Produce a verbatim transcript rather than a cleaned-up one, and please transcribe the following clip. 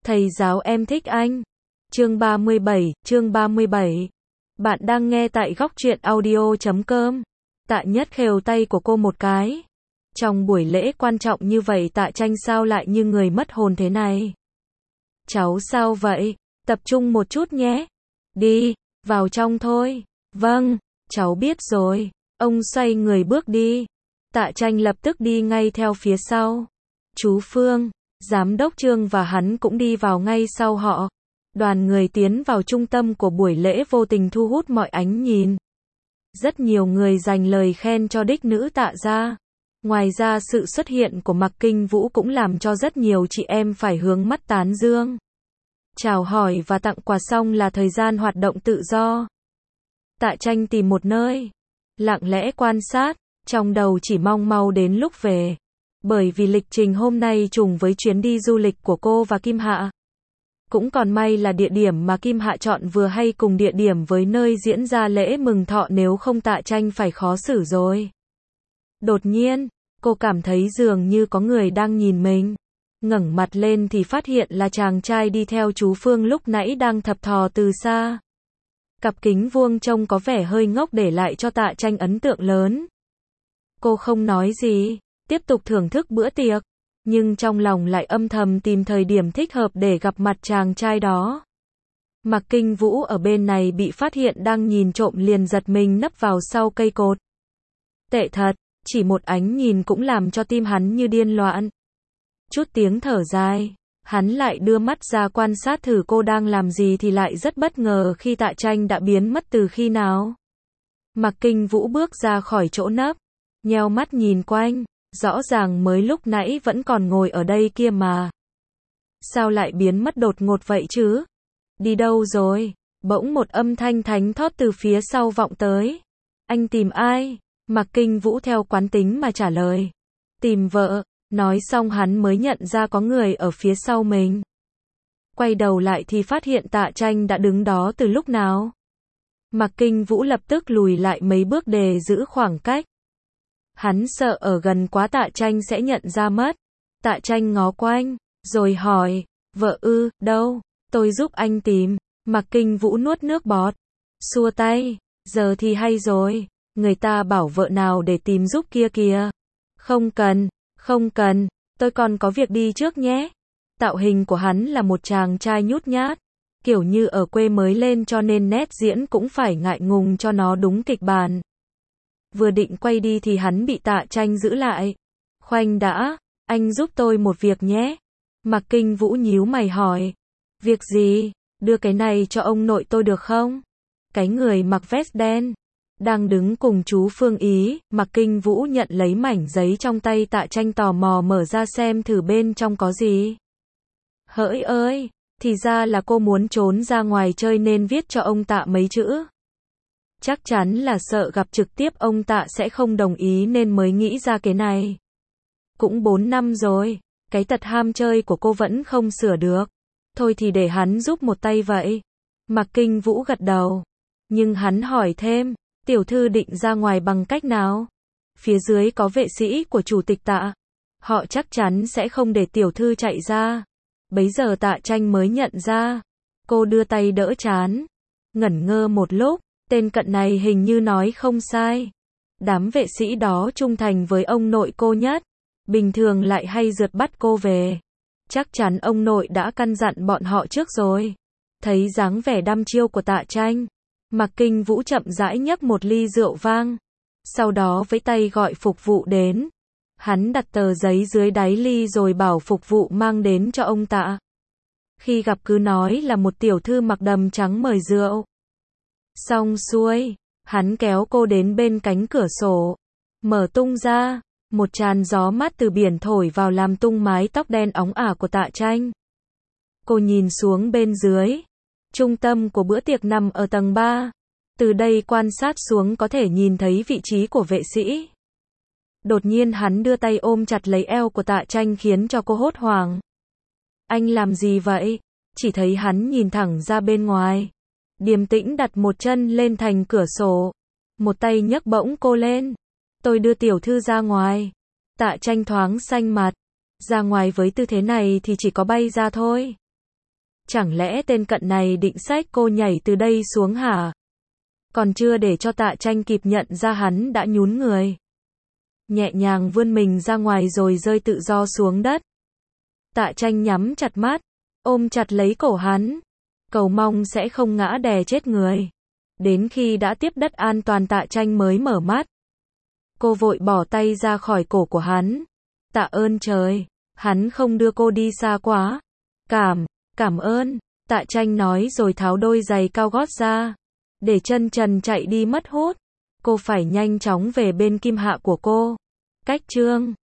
Thầy giáo em thích anh. Chương ba mươi bảy, chương ba mươi bảy. Bạn đang nghe tại góc truyện audio chấm com. Tạ Nhất khều tay của cô một cái. Trong buổi lễ quan trọng như vậy Tạ Tranh sao lại như người mất hồn thế này? Cháu sao vậy? Tập trung một chút nhé. Đi, vào trong thôi. Vâng, cháu biết rồi. Ông xoay người bước đi. Tạ Tranh lập tức đi ngay theo phía sau. Chú Phương, giám đốc Trương và hắn cũng đi vào ngay sau họ. Đoàn người tiến vào trung tâm của buổi lễ vô tình thu hút mọi ánh nhìn. Rất nhiều người dành lời khen cho đích nữ Tạ gia. Ngoài ra sự xuất hiện của Mạc Kinh Vũ cũng làm cho rất nhiều chị em phải hướng mắt tán dương. Chào hỏi và tặng quà xong là thời gian hoạt động tự do. Tạ Tranh tìm một nơi, lặng lẽ quan sát, trong đầu chỉ mong mau đến lúc về. Bởi vì lịch trình hôm nay trùng với chuyến đi du lịch của cô và Kim Hạ. Cũng còn may là địa điểm mà Kim Hạ chọn vừa hay cùng địa điểm với nơi diễn ra lễ mừng thọ, nếu không Tạ Tranh phải khó xử rồi. Đột nhiên, cô cảm thấy dường như có người đang nhìn mình. Ngẩng mặt lên thì phát hiện là chàng trai đi theo chú Phương lúc nãy đang thập thò từ xa. Cặp kính vuông trông có vẻ hơi ngốc để lại cho Tạ Tranh ấn tượng lớn. Cô không nói gì, tiếp tục thưởng thức bữa tiệc, nhưng trong lòng lại âm thầm tìm thời điểm thích hợp để gặp mặt chàng trai đó. Mạc Kinh Vũ ở bên này bị phát hiện đang nhìn trộm liền giật mình nấp vào sau cây cột. Tệ thật, chỉ một ánh nhìn cũng làm cho tim hắn như điên loạn. Chút tiếng thở dài, hắn lại đưa mắt ra quan sát thử cô đang làm gì thì lại rất bất ngờ khi Tạ Tranh đã biến mất từ khi nào. Mạc Kinh Vũ bước ra khỏi chỗ nấp, nheo mắt nhìn quanh, rõ ràng mới lúc nãy vẫn còn ngồi ở đây kia mà. Sao lại biến mất đột ngột vậy chứ? Đi đâu rồi? Bỗng một âm thanh thánh thót từ phía sau vọng tới. Anh tìm ai? Mạc Kinh Vũ theo quán tính mà trả lời. Tìm vợ. Nói xong hắn mới nhận ra có người ở phía sau mình. Quay đầu lại thì phát hiện Tạ Tranh đã đứng đó từ lúc nào. Mạc Kinh Vũ lập tức lùi lại mấy bước để giữ khoảng cách. Hắn sợ ở gần quá Tạ Tranh sẽ nhận ra mất. Tạ Tranh ngó quanh, rồi hỏi, vợ ư, đâu, tôi giúp anh tìm. Mạc Kinh Vũ nuốt nước bọt, xua tay, giờ thì hay rồi, người ta bảo vợ nào để tìm giúp kia kìa. Không cần, không cần, tôi còn có việc đi trước nhé. Tạo hình của hắn là một chàng trai nhút nhát, kiểu như ở quê mới lên cho nên nét diễn cũng phải ngại ngùng cho nó đúng kịch bản. Vừa định quay đi thì hắn bị Tạ Tranh giữ lại. Khoanh đã, anh giúp tôi một việc nhé. Mạc Kinh Vũ nhíu mày hỏi. Việc gì? Đưa cái này cho ông nội tôi được không? Cái người mặc vest đen đang đứng cùng chú Phương Ý. Mạc Kinh Vũ nhận lấy mảnh giấy trong tay Tạ Tranh, tò mò mở ra xem thử bên trong có gì. Hỡi ơi, thì ra là cô muốn trốn ra ngoài chơi nên viết cho ông Tạ mấy chữ. Chắc chắn là sợ gặp trực tiếp ông Tạ sẽ không đồng ý nên mới nghĩ ra cái này. Cũng bốn năm rồi, cái tật ham chơi của cô vẫn không sửa được. Thôi thì để hắn giúp một tay vậy. Mạc Kinh Vũ gật đầu. Nhưng hắn hỏi thêm, tiểu thư định ra ngoài bằng cách nào? Phía dưới có vệ sĩ của chủ tịch Tạ. Họ chắc chắn sẽ không để tiểu thư chạy ra. Bấy giờ Tạ Tranh mới nhận ra. Cô đưa tay đỡ trán. Ngẩn ngơ một lúc. Tên cận này hình như nói không sai. Đám vệ sĩ đó trung thành với ông nội cô nhất. Bình thường lại hay rượt bắt cô về. Chắc chắn ông nội đã căn dặn bọn họ trước rồi. Thấy dáng vẻ đăm chiêu của Tạ Tranh, Mạc Kinh Vũ chậm rãi nhấp một ly rượu vang. Sau đó với tay gọi phục vụ đến. Hắn đặt tờ giấy dưới đáy ly rồi bảo phục vụ mang đến cho ông Tạ. Khi gặp cứ nói là một tiểu thư mặc đầm trắng mời rượu. Xong xuôi, hắn kéo cô đến bên cánh cửa sổ, mở tung ra, một tràn gió mát từ biển thổi vào làm tung mái tóc đen óng ả của Tạ Tranh. Cô nhìn xuống bên dưới. Trung tâm của bữa tiệc nằm ở tầng ba. Từ đây quan sát xuống có thể nhìn thấy vị trí của vệ sĩ. Đột nhiên hắn đưa tay ôm chặt lấy eo của Tạ Tranh khiến cho cô hốt hoảng. Anh làm gì vậy? Chỉ thấy hắn nhìn thẳng ra bên ngoài. Điềm tĩnh đặt một chân lên thành cửa sổ. Một tay nhấc bổng cô lên. Tôi đưa tiểu thư ra ngoài. Tạ Tranh thoáng xanh mặt. Ra ngoài với tư thế này thì chỉ có bay ra thôi. Chẳng lẽ tên cận này định xách cô nhảy từ đây xuống hả? Còn chưa để cho Tạ Tranh kịp nhận ra hắn đã nhún người. Nhẹ nhàng vươn mình ra ngoài rồi rơi tự do xuống đất. Tạ Tranh nhắm chặt mắt, ôm chặt lấy cổ hắn, cầu mong sẽ không ngã đè chết người. Đến khi đã tiếp đất an toàn Tạ Tranh mới mở mắt. Cô vội bỏ tay ra khỏi cổ của hắn. Tạ ơn trời, hắn không đưa cô đi xa quá. Cảm, cảm ơn, Tạ Tranh nói rồi tháo đôi giày cao gót ra. Để chân trần chạy đi mất hút. Cô phải nhanh chóng về bên Kim Hạ của cô. Cách chương